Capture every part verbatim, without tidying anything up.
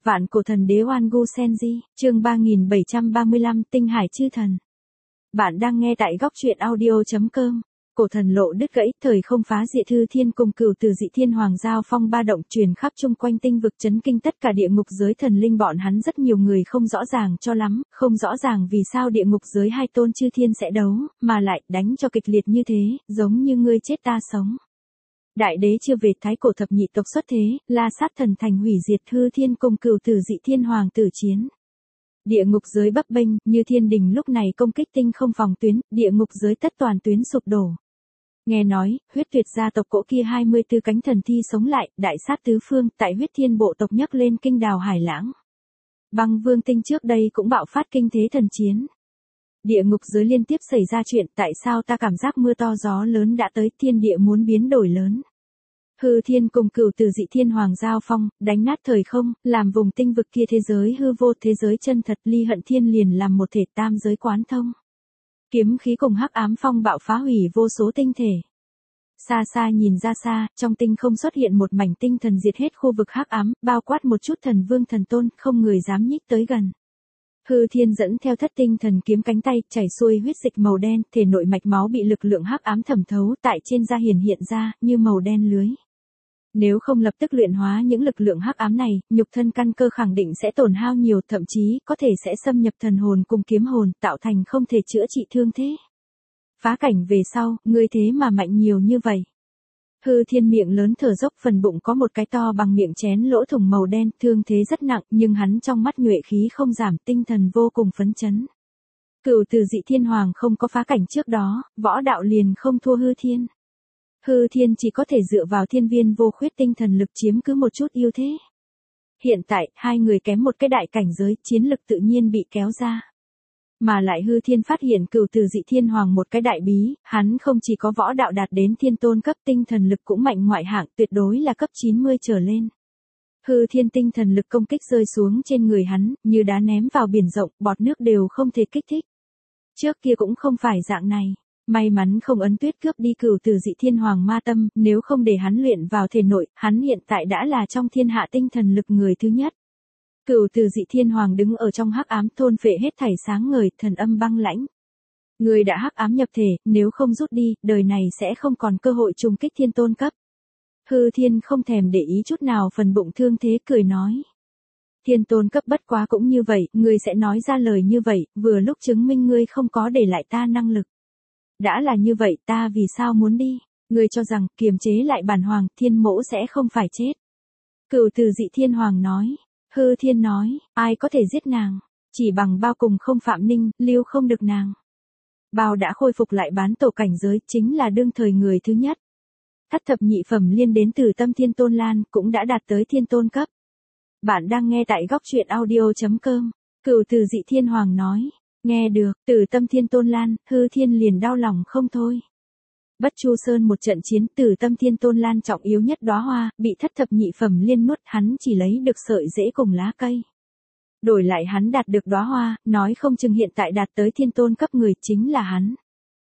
Vạn cổ thần đế Oan Gu Senji, chương ba nghìn bảy trăm ba mươi lăm, Tinh Hải Chư Thần. Bạn đang nghe tại góc truyện audio chấm com. Cổ thần lộ đứt gãy, thời không phá diệt, Hư Thiên cùng Cửu Từ Dị Thiên Hoàng giao phong ba động truyền khắp chung quanh tinh vực, chấn kinh tất cả địa ngục giới thần linh. Bọn hắn rất nhiều người không rõ ràng cho lắm, không rõ ràng vì sao địa ngục giới hai tôn chư thiên sẽ đấu, mà lại đánh cho kịch liệt như thế, giống như ngươi chết ta sống. Đại đế chưa về, thái cổ thập nhị tộc xuất thế, La Sát thần thành hủy diệt, Hư Thiên cùng Cửu Từ Dị Thiên Hoàng tử chiến. Địa ngục giới bấp bênh, như thiên đình lúc này công kích tinh không phòng tuyến, địa ngục giới tất toàn tuyến sụp đổ. Nghe nói, huyết tuyệt gia tộc cỗ kia hai mươi tư cánh thần thi sống lại, đại sát tứ phương, tại huyết thiên bộ tộc nhấc lên kinh đào hải lãng. Băng vương tinh trước đây cũng bạo phát kinh thế thần chiến. Địa ngục giới liên tiếp xảy ra chuyện, tại sao ta cảm giác mưa to gió lớn đã tới, thiên địa muốn biến đổi lớn. Hư Thiên cùng Cửu Từ Dị Thiên Hoàng giao phong, đánh nát thời không, làm vùng tinh vực kia thế giới hư vô, thế giới chân thật, ly hận thiên liền làm một thể, tam giới quán thông. Kiếm khí cùng hắc ám phong bạo phá hủy vô số tinh thể. Xa xa nhìn ra xa, trong tinh không xuất hiện một mảnh tinh thần diệt hết khu vực hắc ám, bao quát một chút thần vương thần tôn, không người dám nhích tới gần. Hư Thiên dẫn theo thất tinh thần kiếm cánh tay, chảy xuôi huyết dịch màu đen, thể nội mạch máu bị lực lượng hắc ám thẩm thấu, tại trên da hiển hiện ra, như màu đen lưới. Nếu không lập tức luyện hóa những lực lượng hắc ám này, nhục thân căn cơ khẳng định sẽ tổn hao nhiều, thậm chí có thể sẽ xâm nhập thần hồn cùng kiếm hồn, tạo thành không thể chữa trị thương thế. Phá cảnh về sau, ngươi thế mà mạnh nhiều như vậy. Hư Thiên miệng lớn thở dốc, phần bụng có một cái to bằng miệng chén lỗ thủng màu đen, thương thế rất nặng, nhưng hắn trong mắt nhuệ khí không giảm, tinh thần vô cùng phấn chấn. Cửu Từ Dị Thiên Hoàng không có phá cảnh trước đó, võ đạo liền không thua Hư Thiên. Hư Thiên chỉ có thể dựa vào thiên viên vô khuyết tinh thần lực chiếm cứ một chút ưu thế. Hiện tại, hai người kém một cái đại cảnh giới, chiến lực tự nhiên bị kéo ra. Mà lại Hư Thiên phát hiện Cửu Từ Dị Thiên Hoàng một cái đại bí, hắn không chỉ có võ đạo đạt đến thiên tôn cấp, tinh thần lực cũng mạnh ngoại hạng, tuyệt đối là cấp chín mươi trở lên. Hư Thiên tinh thần lực công kích rơi xuống trên người hắn, như đá ném vào biển rộng, bọt nước đều không thể kích thích. Trước kia cũng không phải dạng này. May mắn không ấn tuyết cướp đi Cửu Từ Dị Thiên Hoàng ma tâm, nếu không để hắn luyện vào thể nội, hắn hiện tại đã là trong thiên hạ tinh thần lực người thứ nhất. Cửu Từ Dị Thiên Hoàng đứng ở trong hắc ám, thôn phệ hết thảy sáng ngời, thần âm băng lãnh. Người đã hắc ám nhập thể, nếu không rút đi, đời này sẽ không còn cơ hội trùng kích thiên tôn cấp. Hư Thiên không thèm để ý chút nào phần bụng thương thế, cười nói. Thiên tôn cấp bất quá cũng như vậy, ngươi sẽ nói ra lời như vậy, vừa lúc chứng minh ngươi không có để lại ta năng lực. Đã là như vậy, ta vì sao muốn đi? Ngươi cho rằng, kiềm chế lại bản hoàng, thiên mẫu sẽ không phải chết. Cửu Từ Dị Thiên Hoàng nói. Hư Thiên nói, ai có thể giết nàng? Chỉ bằng Bao cùng không phạm ninh, lưu không được nàng. Bao đã khôi phục lại bán tổ cảnh giới, chính là đương thời người thứ nhất. Thất thập nhị phẩm liên đến từ Tâm Thiên Tôn Lan, cũng đã đạt tới thiên tôn cấp. Bạn đang nghe tại góc truyện audio chấm com. Cửu Từ Dị Thiên Hoàng nói. Nghe được, từ Tâm Thiên Tôn Lan, Hư Thiên liền đau lòng không thôi. Bất Chu Sơn một trận chiến, từ Tâm Thiên Tôn Lan trọng yếu nhất đóa hoa, bị thất thập nhị phẩm liên nuốt, hắn chỉ lấy được sợi rễ cùng lá cây. Đổi lại hắn đạt được đóa hoa, nói không chừng hiện tại đạt tới thiên tôn cấp người chính là hắn.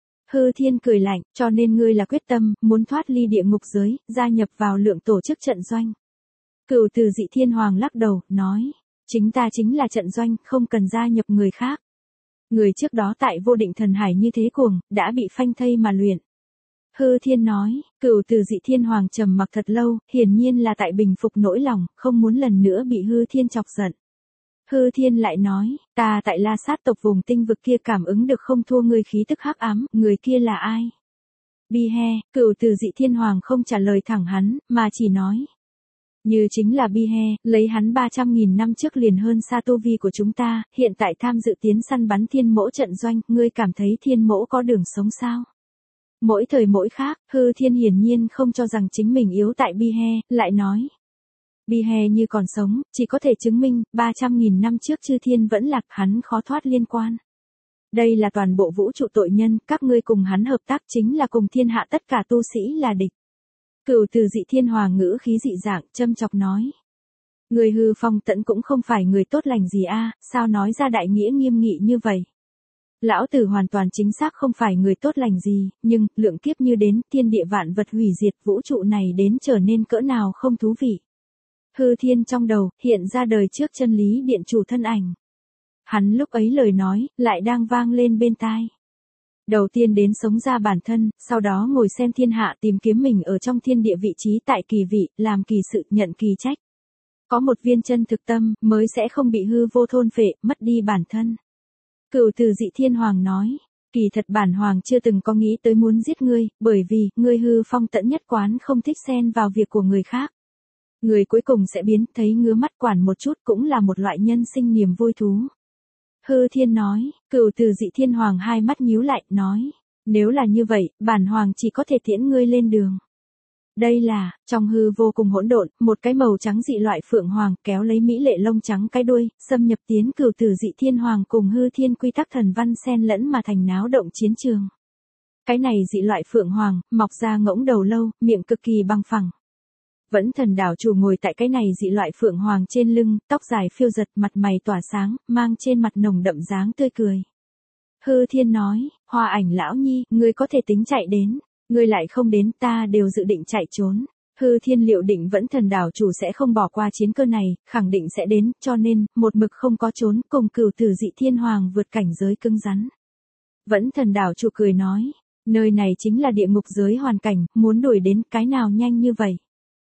Hư Thiên cười lạnh, cho nên ngươi là quyết tâm, muốn thoát ly địa ngục giới, gia nhập vào lượng tổ chức trận doanh. Cửu Từ Dị Thiên Hoàng lắc đầu, nói, chính ta chính là trận doanh, không cần gia nhập người khác. Người trước đó tại vô định thần hải như thế cuồng, đã bị phanh thây mà luyện. Hư Thiên nói, Cửu Từ Dị Thiên Hoàng trầm mặc thật lâu, hiển nhiên là tại bình phục nỗi lòng, không muốn lần nữa bị Hư Thiên chọc giận. Hư Thiên lại nói, ta tại La Sát tộc vùng tinh vực kia cảm ứng được không thua ngươi khí tức hắc ám, người kia là ai? Bi-he, Cửu Từ Dị Thiên Hoàng không trả lời thẳng hắn, mà chỉ nói. Như chính là Bi-he, lấy hắn ba trăm nghìn năm trước liền hơn xa tu vi của chúng ta, hiện tại tham dự tiến săn bắn thiên mẫu trận doanh, ngươi cảm thấy thiên mẫu có đường sống sao? Mỗi thời mỗi khác, Hư Thiên hiển nhiên không cho rằng chính mình yếu tại Bi-he, lại nói. Bi-he như còn sống, chỉ có thể chứng minh, ba trăm nghìn năm trước chư thiên vẫn lạc, hắn khó thoát liên quan. Đây là toàn bộ vũ trụ tội nhân, các ngươi cùng hắn hợp tác chính là cùng thiên hạ tất cả tu sĩ là địch. Cửu Từ Dị Thiên Hoàng ngữ khí dị dạng, châm chọc nói. Người Hư Phong Tẫn cũng không phải người tốt lành gì a, sao nói ra đại nghĩa nghiêm nghị như vậy? Lão tử hoàn toàn chính xác không phải người tốt lành gì, nhưng, lượng kiếp như đến, thiên địa vạn vật hủy diệt, vũ trụ này đến trở nên cỡ nào không thú vị. Hư Thiên trong đầu, hiện ra đời trước chân lý điện chủ thân ảnh. Hắn lúc ấy lời nói, lại đang vang lên bên tai. Đầu tiên đến sống ra bản thân, sau đó ngồi xem thiên hạ tìm kiếm mình ở trong thiên địa vị trí tại kỳ vị, làm kỳ sự, nhận kỳ trách. Có một viên chân thực tâm, mới sẽ không bị hư vô thôn phệ, mất đi bản thân. Cửu Từ Dị Thiên Hoàng nói, kỳ thật bản hoàng chưa từng có nghĩ tới muốn giết ngươi, bởi vì, ngươi hư phong tận nhất quán không thích xen vào việc của người khác. Người cuối cùng sẽ biến, thấy ngứa mắt quản một chút cũng là một loại nhân sinh niềm vui thú. Hư Thiên nói, Cửu Từ Dị Thiên Hoàng hai mắt nhíu lại, nói, nếu là như vậy, bản hoàng chỉ có thể tiễn ngươi lên đường. Đây là, trong hư vô cùng hỗn độn, một cái màu trắng dị loại phượng hoàng kéo lấy mỹ lệ lông trắng cái đuôi, xâm nhập tiến Cửu Từ Dị Thiên Hoàng cùng Hư Thiên quy tắc thần văn xen lẫn mà thành náo động chiến trường. Cái này dị loại phượng hoàng, mọc ra ngỗng đầu lâu, miệng cực kỳ bằng phẳng. Vẫn Thần đảo chủ ngồi tại cái này dị loại phượng hoàng trên lưng, tóc dài phiêu giật, mặt mày tỏa sáng, mang trên mặt nồng đậm dáng tươi cười. Hư Thiên nói, Hoa Ảnh lão nhi, ngươi có thể tính chạy đến, ngươi lại không đến, ta đều dự định chạy trốn. Hư Thiên liệu định Vẫn Thần đảo chủ sẽ không bỏ qua chiến cơ này, khẳng định sẽ đến, cho nên, một mực không có trốn, cùng Cửu Từ Dị Thiên Hoàng vượt cảnh giới cứng rắn. Vẫn Thần đảo chủ cười nói, nơi này chính là địa ngục giới hoàn cảnh, muốn đuổi đến cái nào nhanh như vậy.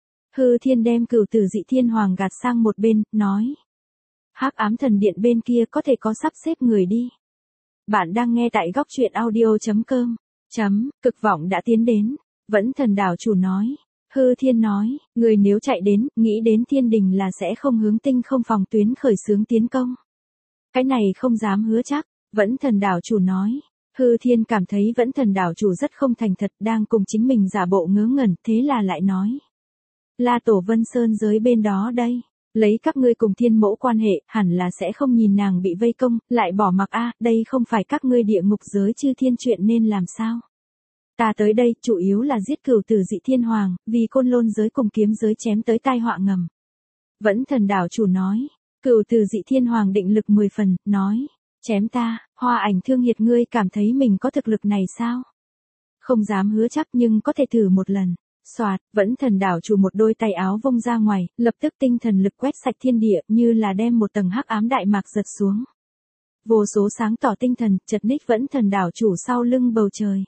Hư Thiên đem Cửu Từ Dị Thiên Hoàng gạt sang một bên, nói. Hắc ám thần điện bên kia có thể có sắp xếp người đi. Bạn đang nghe tại góc truyện audio chấm com. Chấm, cực vọng đã tiến đến. Vẫn Thần đảo chủ nói. Hư Thiên nói, người nếu chạy đến, nghĩ đến thiên đình là sẽ không hướng tinh không phòng tuyến khởi xướng tiến công. Cái này không dám hứa chắc. Vẫn Thần đảo chủ nói. Hư Thiên cảm thấy Vẫn Thần đảo chủ rất không thành thật, đang cùng chính mình giả bộ ngớ ngẩn, thế là lại nói. La Tổ Vân Sơn giới bên đó đây, lấy các ngươi cùng thiên mẫu quan hệ, hẳn là sẽ không nhìn nàng bị vây công, lại bỏ mặc a, đây không phải các ngươi địa ngục giới chư thiên chuyện nên làm sao? Ta tới đây, chủ yếu là giết Cửu Từ Dị Thiên Hoàng, vì Côn Lôn giới cùng kiếm giới chém tới tai họa ngầm. Vẫn Thần đảo chủ nói, Cửu Từ Dị Thiên Hoàng định lực mười phần, nói, chém ta, Hoa Ảnh Thương Hiệt ngươi cảm thấy mình có thực lực này sao? Không dám hứa chắc nhưng có thể thử một lần. Soạt, Vẫn Thần đảo chủ một đôi tay áo vung ra ngoài, lập tức tinh thần lực quét sạch thiên địa, như là đem một tầng hắc ám đại mạc giật xuống. Vô số sáng tỏ tinh thần, chật ních Vẫn Thần đảo chủ sau lưng bầu trời.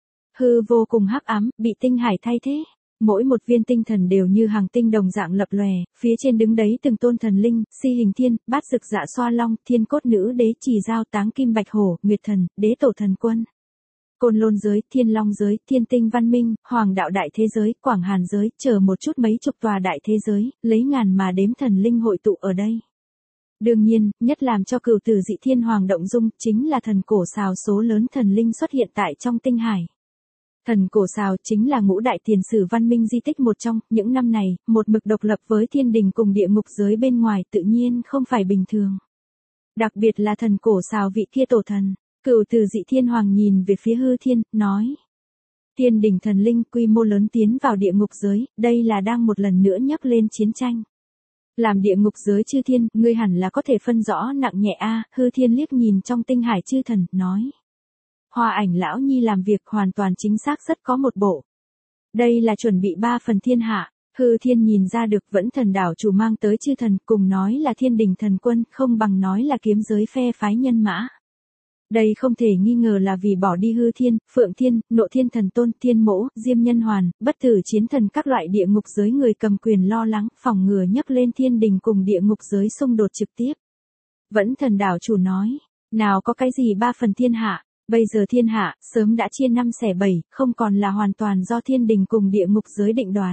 Hư vô cùng hắc ám, bị tinh hải thay thế. Mỗi một viên tinh thần đều như hàng tinh đồng dạng lập lòe, phía trên đứng đấy từng tôn thần linh, Si Hình Thiên, Bát Dực Dạ Xoa Long, Thiên Cốt Nữ Đế Chỉ Giao Táng Kim Bạch Hổ, Nguyệt Thần, Đế Tổ Thần Quân. Côn Lôn giới, Thiên Long giới, Thiên Tinh Văn Minh, Hoàng Đạo Đại Thế Giới, Quảng Hàn giới, chờ một chút mấy chục tòa đại thế giới, lấy ngàn mà đếm thần linh hội tụ ở đây. Đương nhiên, nhất làm cho Cửu Từ Dị Thiên Hoàng động dung, chính là thần cổ sào số lớn thần linh xuất hiện tại trong tinh hải. Thần cổ sào chính là ngũ đại tiền sử văn minh di tích một trong, những năm này, một mực độc lập với thiên đình cùng địa ngục giới bên ngoài tự nhiên không phải bình thường. Đặc biệt là thần cổ sào vị kia tổ thần. Cửu Từ Dị Thiên Hoàng nhìn về phía Hư Thiên, nói. Thiên đình thần linh quy mô lớn tiến vào địa ngục giới, đây là đang một lần nữa nhắc lên chiến tranh. Làm địa ngục giới chư thiên, ngươi hẳn là có thể phân rõ nặng nhẹ a. Hư Thiên liếc nhìn trong tinh hải chư thần, nói. Hoa Ảnh lão nhi làm việc hoàn toàn chính xác rất có một bộ. Đây là chuẩn bị ba phần thiên hạ. Hư Thiên nhìn ra được Vẫn Thần đảo chủ mang tới chư thần, cùng nói là thiên đình thần quân, không bằng nói là kiếm giới phe phái nhân mã. Đây không thể nghi ngờ là vì bỏ đi Hư Thiên, Phượng Thiên, Nộ Thiên Thần Tôn, Thiên Mẫu, Diêm Nhân Hoàn, bất tử chiến thần các loại địa ngục giới người cầm quyền lo lắng, phòng ngừa nhấc lên thiên đình cùng địa ngục giới xung đột trực tiếp. Vẫn Thần đảo chủ nói, nào có cái gì ba phần thiên hạ, bây giờ thiên hạ, sớm đã chia năm xẻ bảy, không còn là hoàn toàn do thiên đình cùng địa ngục giới định đoạt.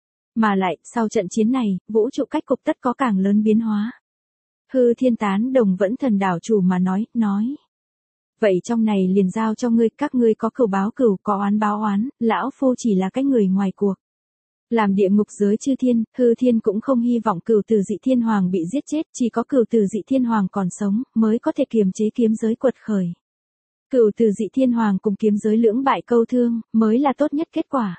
Mà lại, sau trận chiến này, vũ trụ cách cục tất có càng lớn biến hóa. Hư Thiên tán đồng Vẫn Thần đảo chủ mà nói, nói. Vậy trong này liền giao cho ngươi, các ngươi có cửu báo cửu, có oán báo oán, lão phu chỉ là cái người ngoài cuộc. Làm địa ngục giới chư thiên, Hư Thiên cũng không hy vọng Cửu Từ Dị Thiên Hoàng bị giết chết, chỉ có Cửu Từ Dị Thiên Hoàng còn sống, mới có thể kiềm chế kiếm giới quật khởi. Cửu Từ Dị Thiên Hoàng cùng kiếm giới lưỡng bại câu thương, mới là tốt nhất kết quả.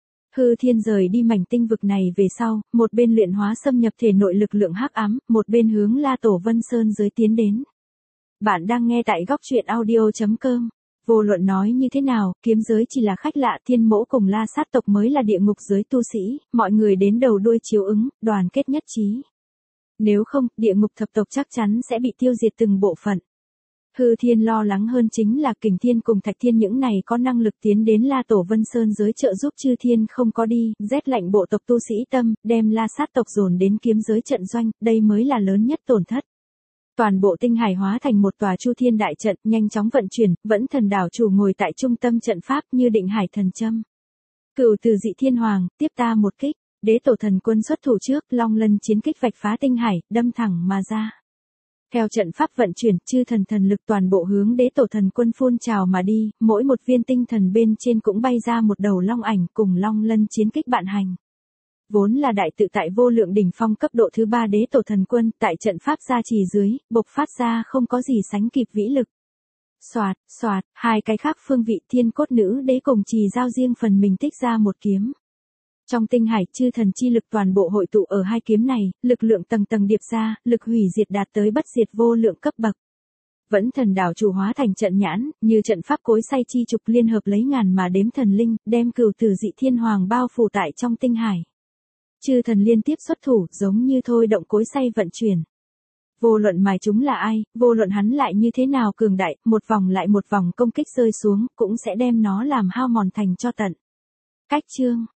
Hư Thiên rời đi mảnh tinh vực này về sau, một bên luyện hóa xâm nhập thể nội lực lượng hắc ám, một bên hướng La Tổ Vân Sơn giới tiến đến. Bạn đang nghe tại góc truyện audio chấm com. Vô luận nói như thế nào, kiếm giới chỉ là khách lạ, thiên mẫu cùng La Sát tộc mới là địa ngục giới tu sĩ, mọi người đến đầu đuôi chiếu ứng, đoàn kết nhất trí. Nếu không, địa ngục thập tộc chắc chắn sẽ bị tiêu diệt từng bộ phận. Hư Thiên lo lắng hơn chính là Kình Thiên cùng Thạch Thiên những này có năng lực tiến đến La Tổ Vân Sơn giới trợ giúp Chư Thiên không có đi, rét lạnh bộ tộc tu sĩ tâm, đem La Sát tộc dồn đến kiếm giới trận doanh, đây mới là lớn nhất tổn thất. Toàn bộ tinh hải hóa thành một tòa Chu Thiên đại trận, nhanh chóng vận chuyển, vẫn thần đảo chủ ngồi tại trung tâm trận pháp như định hải thần châm. Cửu từ dị thiên hoàng, tiếp ta một kích, đế tổ thần quân xuất thủ trước, long lân chiến kích vạch phá tinh hải, đâm thẳng mà ra. Theo trận pháp vận chuyển, chư thần thần lực toàn bộ hướng đế tổ thần quân phun trào mà đi, mỗi một viên tinh thần bên trên cũng bay ra một đầu long ảnh cùng long lân chiến kích bạn hành. Vốn là đại tự tại vô lượng đỉnh phong cấp độ thứ ba đế tổ thần quân, tại trận pháp gia trì dưới, bộc phát ra không có gì sánh kịp vĩ lực. Soạt, soạt, hai cái khác phương vị thiên cốt nữ đế cùng trì giao riêng phần mình tích ra một kiếm. Trong tinh hải chư thần chi lực toàn bộ hội tụ ở hai kiếm này, lực lượng tầng tầng điệp ra, lực hủy diệt đạt tới bất diệt vô lượng cấp bậc. Vẫn thần đảo chủ hóa thành trận nhãn, như trận pháp cối xay chi trục liên hợp lấy ngàn mà đếm thần linh, đem cửu tử dị thiên hoàng bao phủ tại trong tinh hải. Chư thần liên tiếp xuất thủ, giống như thôi động cối xay vận chuyển. Vô luận mài chúng là ai, vô luận hắn lại như thế nào cường đại, một vòng lại một vòng công kích rơi xuống, cũng sẽ đem nó làm hao mòn thành cho tận. Cách chương